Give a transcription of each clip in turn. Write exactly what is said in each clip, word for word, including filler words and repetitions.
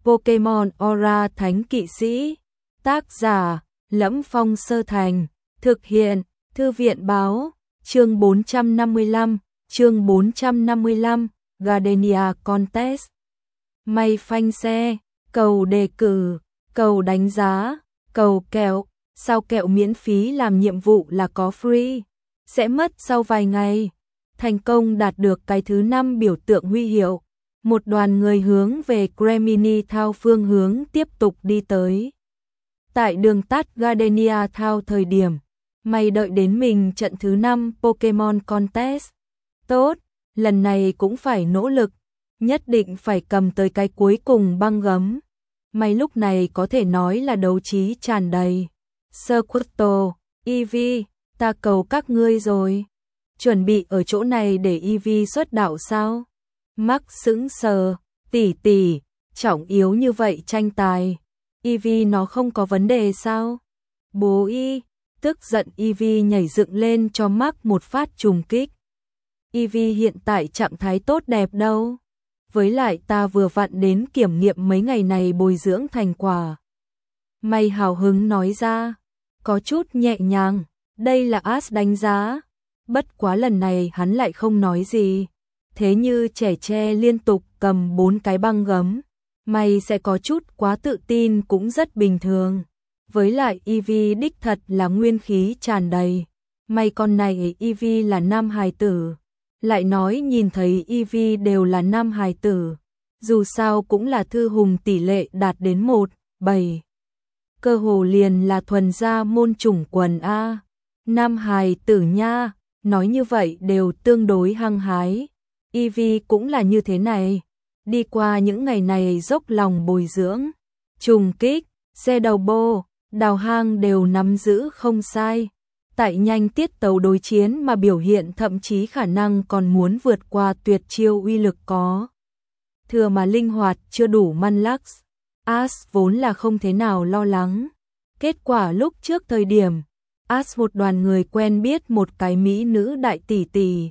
Pokemon Aura Thánh Kỵ Sĩ. Tác giả: Lẫm Phong Sơ Thành. Thực hiện: Thư viện báo. Chương bốn trăm năm mươi lăm, chương bốn trăm năm mươi lăm, Gardenia Contest. May phanh xe, cầu đề cử, cầu đánh giá, cầu kẹo. Sao kẹo miễn phí làm nhiệm vụ là có free, sẽ mất sau vài ngày. Thành công đạt được cái thứ năm biểu tượng huy hiệu. Một đoàn người hướng về Gremini Town phương hướng tiếp tục đi tới. Tại đường tắt Gardenia Town thời điểm, mày đợi đến mình trận thứ năm Pokemon Contest. Tốt, lần này cũng phải nỗ lực, nhất định phải cầm tới cái cuối cùng băng gấm. Mày lúc này có thể nói là đấu trí tràn đầy. Squirtle, Eevee, ta cầu các ngươi rồi. Chuẩn bị ở chỗ này để Eevee xuất đạo sao? Max sững sờ, tỷ tỷ, trọng yếu như vậy tranh tài. Eevee nó không có vấn đề sao? Bố y, tức giận Eevee nhảy dựng lên cho Max một phát trùng kích. Eevee hiện tại trạng thái tốt đẹp đâu. Với lại ta vừa vặn đến kiểm nghiệm mấy ngày này bồi dưỡng thành quả. Mày hào hứng nói ra, có chút nhẹ nhàng, đây là Ash đánh giá. Bất quá lần này hắn lại không nói gì. Thế như trẻ tre liên tục cầm bốn cái băng gấm, mày sẽ có chút quá tự tin cũng rất bình thường. Với lại Eevee đích thật là nguyên khí tràn đầy. Mày con này Eevee là nam hài tử. Lại nói nhìn thấy Eevee đều là nam hài tử. Dù sao cũng là thư hùng tỷ lệ đạt đến một, bảy. Cơ hồ liền là thuần gia môn chủng quần A. Nam hài tử nha, nói như vậy đều tương đối hăng hái. Eevee cũng là như thế này. Đi qua những ngày này dốc lòng bồi dưỡng, trùng kích, xe đầu bô, đào hang đều nắm giữ không sai. Tại nhanh tiết tấu đối chiến mà biểu hiện thậm chí khả năng còn muốn vượt qua tuyệt chiêu uy lực có. Thừa mà linh hoạt chưa đủ Manlax. Ash vốn là không thế nào lo lắng. Kết quả lúc trước thời điểm, Ash một đoàn người quen biết một cái mỹ nữ đại tỷ tỷ.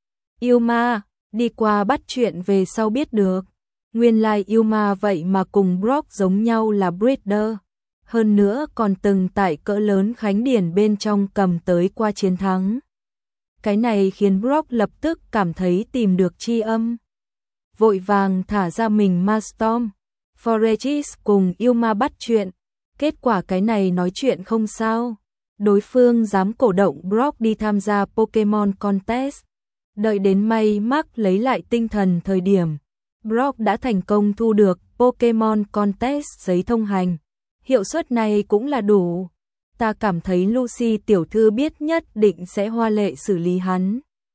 Yuma, đi qua bắt chuyện về sau biết được. Nguyên lai Yuma vậy mà cùng Brock giống nhau là breeder. Hơn nữa còn từng tại cỡ lớn khánh điển bên trong cầm tới qua chiến thắng. Cái này khiến Brock lập tức cảm thấy tìm được tri âm. Vội vàng thả ra mình Mastorm, Forregis cùng Yuma bắt chuyện. Kết quả cái này nói chuyện không sao. Đối phương dám cổ động Brock đi tham gia Pokemon Contest. Đợi đến may mắc lấy lại tinh thần thời điểm, Brock đã thành công thu được Pokemon Contest giấy thông hành. Hiệu suất này cũng là đủ. Ta cảm thấy Lucy tiểu thư biết nhất định sẽ hoa lệ xử lý hắn.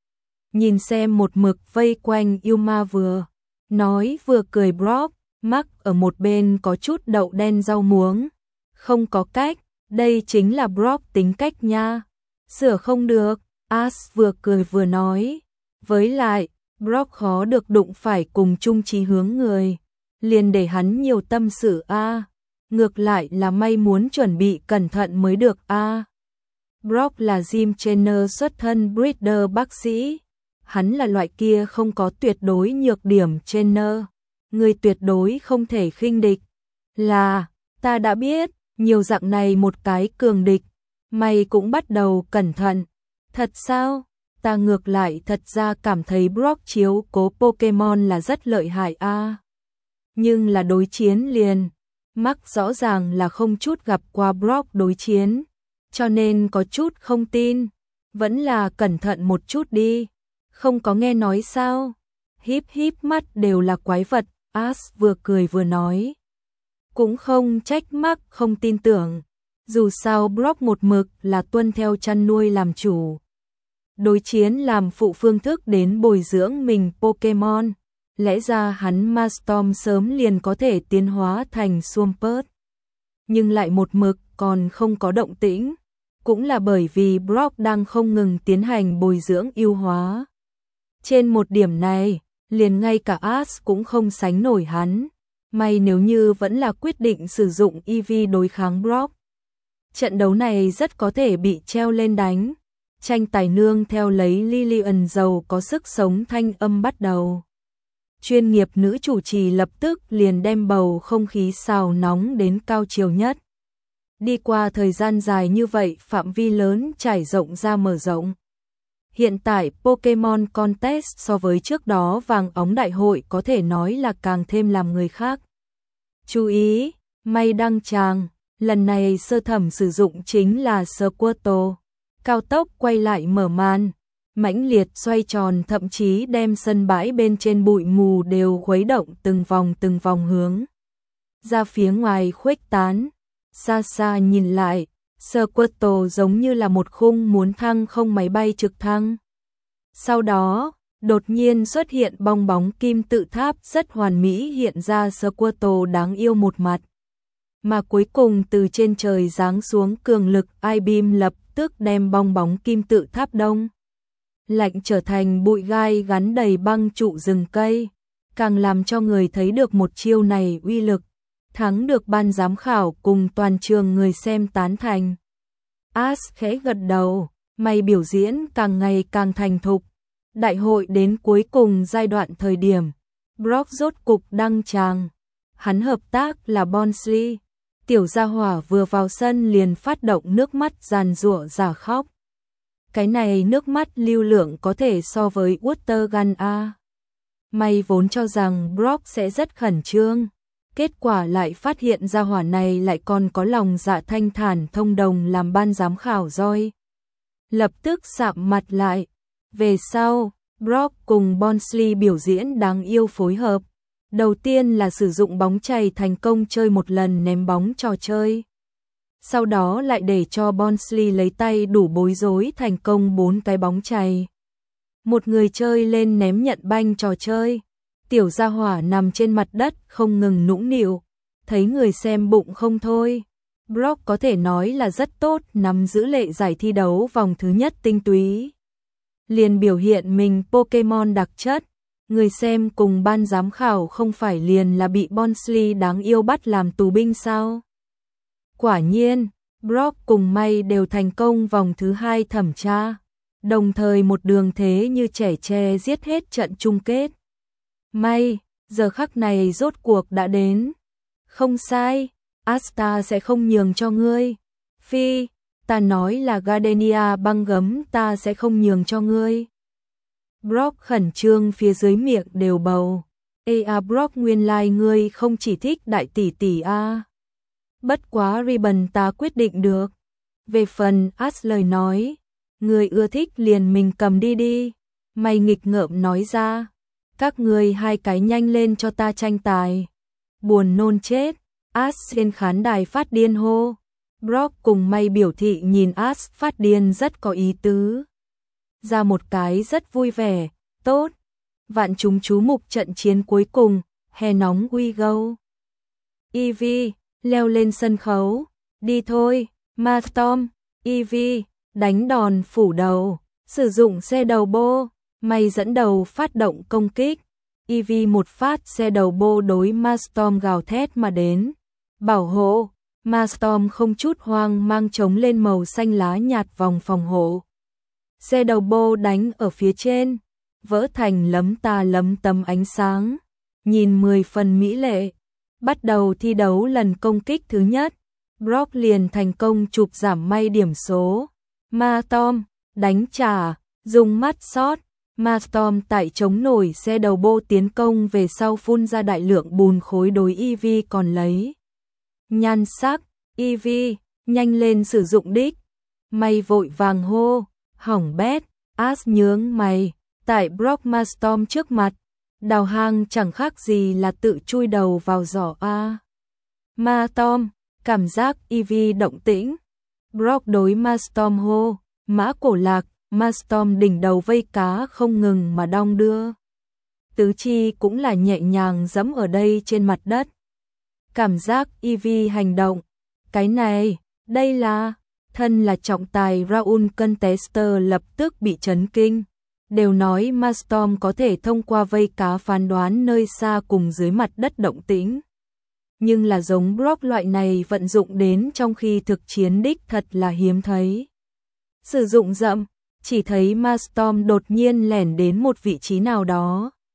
Nhìn xem một mực vây quanh Yuma vừa nói vừa cười Brock, Mark ở một bên có chút đậu đen rau muống. Không có cách, đây chính là Brock tính cách nha. Sửa không được, Ash vừa cười vừa nói. Với lại, Brock khó được đụng phải cùng chung chí hướng người. Liền để hắn nhiều tâm sự a. À. Ngược lại là may muốn chuẩn bị cẩn thận mới được a. À. Brock là gym trainer xuất thân breeder bác sĩ. Hắn là loại kia không có tuyệt đối nhược điểm trainer. Người tuyệt đối không thể khinh địch. Là, ta đã biết, nhiều dạng này một cái cường địch. Mày cũng bắt đầu cẩn thận. Thật sao? Ta ngược lại thật ra cảm thấy Brock chiếu cố Pokemon là rất lợi hại a. À. Nhưng là đối chiến liền. Mark rõ ràng là không chút gặp qua Brock đối chiến. Cho nên có chút không tin. Vẫn là cẩn thận một chút đi. Không có nghe nói sao? Híp híp mắt đều là quái vật. Ash vừa cười vừa nói. Cũng không trách Mark không tin tưởng. Dù sao Brock một mực là tuân theo chăn nuôi làm chủ. Đối chiến làm phụ phương thức đến bồi dưỡng mình Pokemon. Lẽ ra hắn Mastorm sớm liền có thể tiến hóa thành Swampert. Nhưng lại một mực còn không có động tĩnh. Cũng là bởi vì Brock đang không ngừng tiến hành bồi dưỡng ưu hóa. Trên một điểm này, liền ngay cả Ash cũng không sánh nổi hắn. May nếu như vẫn là quyết định sử dụng Eevee đối kháng Brock. Trận đấu này rất có thể bị treo lên đánh. Tranh tài nương theo lấy Lillian giàu có sức sống thanh âm bắt đầu. chuyên nghiệp nữ chủ trì lập tức liền đem bầu không khí xào nóng đến cao chiều nhất. Đi qua thời gian dài như vậy, phạm vi lớn trải rộng ra mở rộng. Hiện tại Pokemon Contest so với trước đó vàng óng đại hội có thể nói là càng thêm làm người khác chú ý. May đăng tràng, lần này sơ thẩm sử dụng chính là Squirtle. Cao tốc quay lại mở màn, mãnh liệt xoay tròn, thậm chí đem sân bãi bên trên bụi mù đều khuấy động từng vòng từng vòng hướng ra phía ngoài khuếch tán. Xa xa nhìn lại, Squirtle giống như là một khung muốn thăng không máy bay trực thăng. Sau đó, đột nhiên xuất hiện bong bóng kim tự tháp rất hoàn mỹ hiện ra Squirtle đáng yêu một mặt. Mà cuối cùng từ trên trời giáng xuống cường lực I-beam lập tức đem bong bóng kim tự tháp đông lạnh trở thành bụi gai gắn đầy băng trụ rừng cây, càng làm cho người thấy được một chiêu này uy lực, thắng được ban giám khảo cùng toàn trường người xem tán thành. Ash khẽ gật đầu, mày biểu diễn càng ngày càng thành thục. Đại hội đến cuối cùng giai đoạn thời điểm, Brock rốt cục đăng tràng. Hắn hợp tác là Bonsly. Tiểu gia hỏa vừa vào sân liền phát động nước mắt giàn giụa giả khóc. Cái này nước mắt lưu lượng có thể so với Water Gun A. May vốn cho rằng Brock sẽ rất khẩn trương. Kết quả lại phát hiện gia hỏa này lại còn có lòng dạ thanh thản thông đồng làm ban giám khảo roi. Lập tức sạm mặt lại. Về sau, Brock cùng Bonsly biểu diễn đáng yêu phối hợp. Đầu tiên là sử dụng bóng chày thành công chơi một lần ném bóng trò chơi. Sau đó lại để cho Bonsly lấy tay đủ bối rối thành công bốn cái bóng chày. Một người chơi lên ném nhận banh trò chơi. Tiểu gia hỏa nằm trên mặt đất không ngừng nũng nịu, thấy người xem bụng không thôi. Brock có thể nói là rất tốt nắm giữ lệ giải thi đấu vòng thứ nhất tinh túy. Liền biểu hiện mình Pokemon đặc chất, người xem cùng ban giám khảo không phải liền là bị Bonsly đáng yêu bắt làm tù binh sao? Quả nhiên, Brock cùng May đều thành công vòng thứ hai thẩm tra, đồng thời một đường thế như trẻ tre giết hết trận chung kết. May, giờ khắc này rốt cuộc đã đến. Không sai, Asta sẽ không nhường cho ngươi. Phi, ta nói là Gardenia băng gấm, ta sẽ không nhường cho ngươi. Brock khẩn trương phía dưới miệng đều bầu. Ê à Brock, nguyên lai like ngươi không chỉ thích đại tỷ tỷ a. À. Bất quá Ribbon ta quyết định được. Về phần Ash lời nói, ngươi ưa thích liền mình cầm đi đi. May nghịch ngợm nói ra. Các ngươi hai cái nhanh lên cho ta tranh tài. Buồn nôn chết. Ash trên khán đài phát điên hô. Brock cùng May biểu thị nhìn Ash phát điên rất có ý tứ. Ra một cái rất vui vẻ, tốt. Vạn chúng chú mục trận chiến cuối cùng, hè nóng we go. Eevee, leo lên sân khấu. Đi thôi, Mastorm. Eevee, đánh đòn phủ đầu. Sử dụng xe đầu bô. May dẫn đầu phát động công kích. Eevee một phát xe đầu bô đối Mastorm gào thét mà đến. Bảo hộ. Mastorm không chút hoang mang chống lên màu xanh lá nhạt vòng phòng hộ. Xe đầu bô đánh ở phía trên, vỡ thành lấm ta lấm tấm ánh sáng, nhìn mười phần mỹ lệ. Bắt đầu thi đấu lần công kích thứ nhất, Brock liền thành công chụp giảm May điểm số. Mastorm đánh trả, dùng mắt sót. Mastorm tại chống nổi xe đầu bô tiến công về sau phun ra đại lượng bùn khối đối Eevee còn lấy. Nhan sắc, Eevee, nhanh lên sử dụng đích. May vội vàng hô, hỏng bét. Ash nhướng mày, tại Brock Mastorm trước mặt, đào hang chẳng khác gì là tự chui đầu vào giỏ a. Mastorm, cảm giác Eevee động tĩnh. Brock đối Mastorm hô, mã cổ lạc. Mastorm đỉnh đầu vây cá không ngừng mà đong đưa. Tứ chi cũng là nhẹ nhàng giẫm ở đây trên mặt đất. Cảm giác Eevee hành động. Cái này, đây là... Thân là trọng tài Raul Contester lập tức bị chấn kinh. Đều nói Mastorm có thể thông qua vây cá phán đoán nơi xa cùng dưới mặt đất động tĩnh. Nhưng là giống Brock loại này vận dụng đến trong khi thực chiến đích thật là hiếm thấy. Sử dụng dậm, chỉ thấy Mastorm đột nhiên lẻn đến một vị trí nào đó.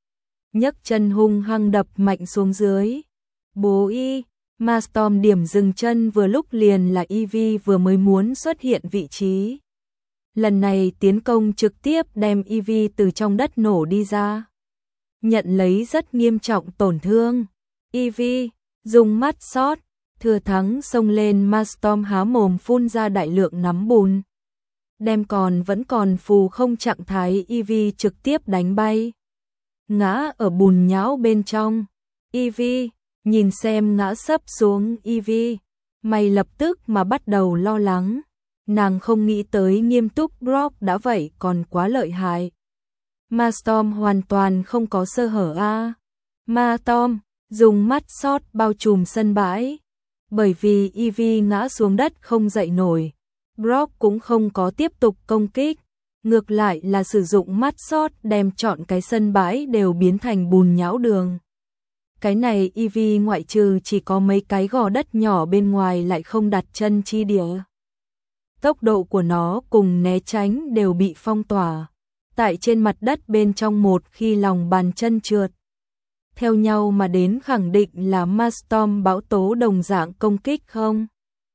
nhấc chân hung hăng đập mạnh xuống dưới. Bố y, Mastorm điểm dừng chân vừa lúc liền là Eevee vừa mới muốn xuất hiện vị trí. Lần này tiến công trực tiếp đem Eevee từ trong đất nổ đi ra. Nhận lấy rất nghiêm trọng tổn thương. Eevee dùng mắt sót, thừa thắng xông lên. Mastorm há mồm phun ra đại lượng nắm bùn. Đem còn vẫn còn phù không trạng thái Eevee trực tiếp đánh bay. Ngã ở bùn nhão bên trong. Eevee nhìn xem ngã sấp xuống Eevee, mày lập tức mà bắt đầu lo lắng. Nàng không nghĩ tới nghiêm túc Brock đã vậy còn quá lợi hại. Mastorm hoàn toàn không có sơ hở a. À. Mastorm dùng mắt sót bao trùm sân bãi. Bởi vì Eevee ngã xuống đất không dậy nổi, Brock cũng không có tiếp tục công kích, ngược lại là sử dụng mắt sót đem trọn cái sân bãi đều biến thành bùn nhão đường. Cái này Eevee ngoại trừ chỉ có mấy cái gò đất nhỏ bên ngoài lại không đặt chân chi địa. Tốc độ của nó cùng né tránh đều bị phong tỏa. Tại trên mặt đất bên trong một khi lòng bàn chân trượt. Theo nhau mà đến khẳng định là Mastorm bão tố đồng dạng công kích không?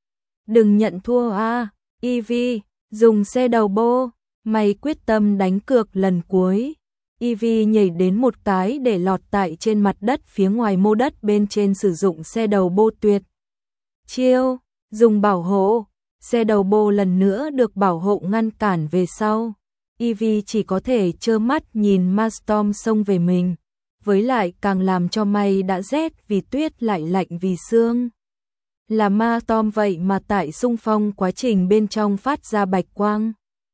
Đừng nhận thua a, à. Eevee, dùng xe đầu bô, mày quyết tâm đánh cược lần cuối. Eevee nhảy đến một cái để lọt tại trên mặt đất phía ngoài mô đất bên trên sử dụng xe đầu bô tuyệt chiêu, dùng bảo hộ. Xe đầu bô lần nữa được bảo hộ ngăn cản về sau. Eevee chỉ có thể trơ mắt nhìn Mastorm xông về mình. Với lại càng làm cho mày đã rét vì tuyết lại lạnh vì sương. Là Mastorm vậy mà tại xung phong quá trình bên trong phát ra bạch quang.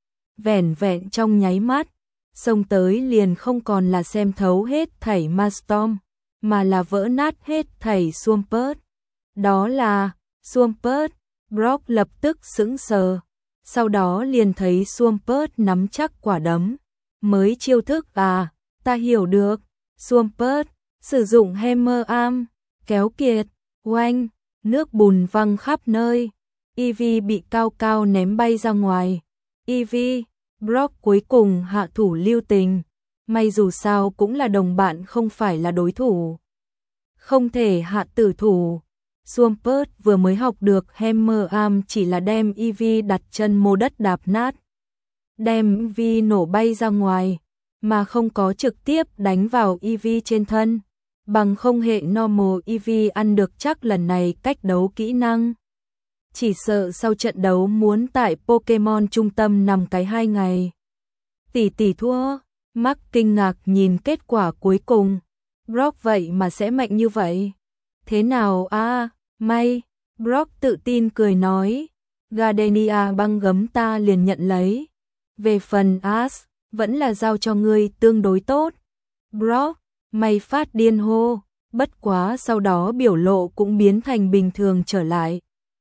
Vẻn vẹn trong nháy mắt, xông tới liền không còn là xem thấu hết thảy Mastorm, mà là vỡ nát hết thảy Swampert. Đó là Swampert. Brock lập tức sững sờ, sau đó liền thấy Swampert nắm chắc quả đấm. Mới chiêu thức à, ta hiểu được. Swampert sử dụng Hammer Arm, kéo kiệt, oanh, nước bùn văng khắp nơi. Eevee bị cao cao ném bay ra ngoài. Eevee, Brock cuối cùng hạ thủ lưu tình. May dù sao cũng là đồng bạn không phải là đối thủ. Không thể hạ tử thủ. Swampert vừa mới học được Hammer Arm chỉ là đem Eevee đặt chân mô đất đạp nát. Đem Eevee nổ bay ra ngoài, mà không có trực tiếp đánh vào Eevee trên thân. Bằng không hệ normal Eevee ăn được chắc lần này cách đấu kỹ năng. Chỉ sợ sau trận đấu muốn tại Pokemon trung tâm nằm cái hai ngày. Tỷ tỷ thua, Mark kinh ngạc nhìn kết quả cuối cùng. Brock vậy mà sẽ mạnh như vậy. Thế nào a, à, may, Brock tự tin cười nói. Gardenia băng gấm ta liền nhận lấy. Về phần Ash, vẫn là giao cho ngươi tương đối tốt. Brock, mày phát điên hô, bất quá sau đó biểu lộ cũng biến thành bình thường trở lại.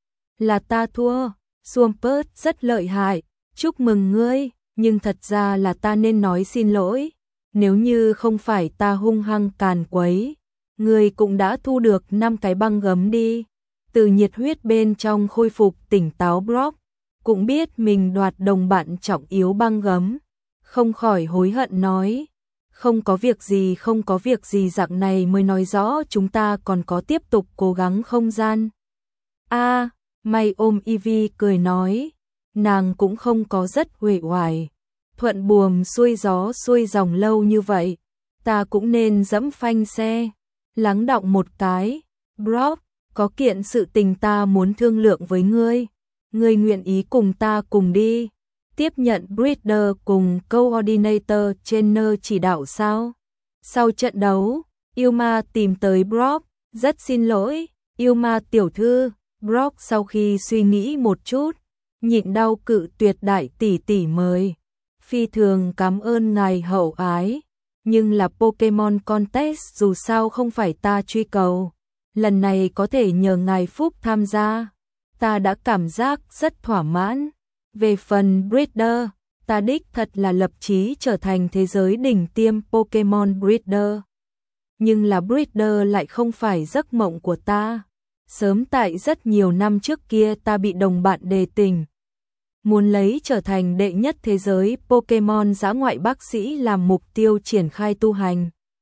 Là ta thua, Swampert rất lợi hại, chúc mừng ngươi, nhưng thật ra là ta nên nói xin lỗi. Nếu như không phải ta hung hăng càn quấy, ngươi cũng đã thu được năm cái băng gấm đi. Từ nhiệt huyết bên trong khôi phục tỉnh táo Brock, cũng biết mình đoạt đồng bạn trọng yếu băng gấm, không khỏi hối hận nói. Không có việc gì không có việc gì, dạng này mới nói rõ chúng ta còn có tiếp tục cố gắng không gian. A, à, may ôm Eevee cười nói, nàng cũng không có rất uể oải. Thuận buồm xuôi gió xuôi dòng lâu như vậy, ta cũng nên dẫm phanh xe. Lắng đọng một cái, Brock, có kiện sự tình ta muốn thương lượng với ngươi. Ngươi nguyện ý cùng ta cùng đi, tiếp nhận Breeder cùng Coordinator Trainer chỉ đạo sao? Sau trận đấu, Yuma tìm tới Brock, rất xin lỗi, Yuma tiểu thư. Brock sau khi suy nghĩ một chút, nhịn đau cự tuyệt đại tỷ tỷ mời. Phi thường cảm ơn ngài hậu ái, nhưng là Pokemon Contest dù sao không phải ta truy cầu. Lần này có thể nhờ ngài Phúc tham gia, ta đã cảm giác rất thỏa mãn. Về phần Breeder, ta đích thật là lập chí trở thành thế giới đỉnh tiêm Pokemon Breeder. Nhưng là Breeder lại không phải giấc mộng của ta. Sớm tại rất nhiều năm trước kia ta bị đồng bạn đề tình, muốn lấy trở thành đệ nhất thế giới Pokemon dã ngoại bác sĩ làm mục tiêu triển khai tu hành.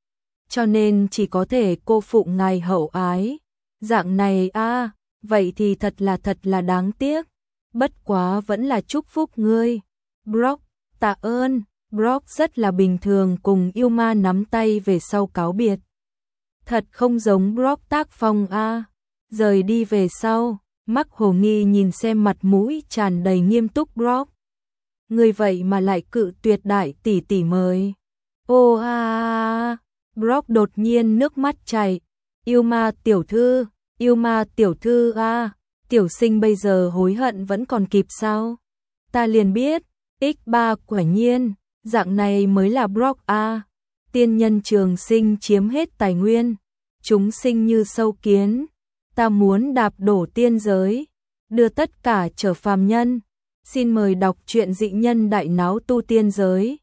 cho nên chỉ có thể cô phụ ngài hậu ái. Dạng này a, vậy thì thật là thật là đáng tiếc. Bất quá vẫn là chúc phúc ngươi. Brock, tạ ơn. Brock rất là bình thường cùng yêu ma nắm tay về sau cáo biệt. Thật không giống Brock tác phong a. Rời đi về sau, Mạc Hồ Nghi nhìn xem mặt mũi tràn đầy nghiêm túc Brock. Người vậy mà lại cự tuyệt đại tỷ tỷ mời. Ô a a a. Brock đột nhiên nước mắt chảy. Yêu ma tiểu thư, yêu ma tiểu thư a, tiểu sinh bây giờ hối hận vẫn còn kịp sao? Ta liền biết, ích ba quả nhiên, dạng này mới là Brock a. Tiên nhân trường sinh chiếm hết tài nguyên, chúng sinh như sâu kiến, ta muốn đạp đổ tiên giới, đưa tất cả trở phàm nhân. Xin mời đọc truyện Dị Nhân Đại Náo Tu Tiên Giới.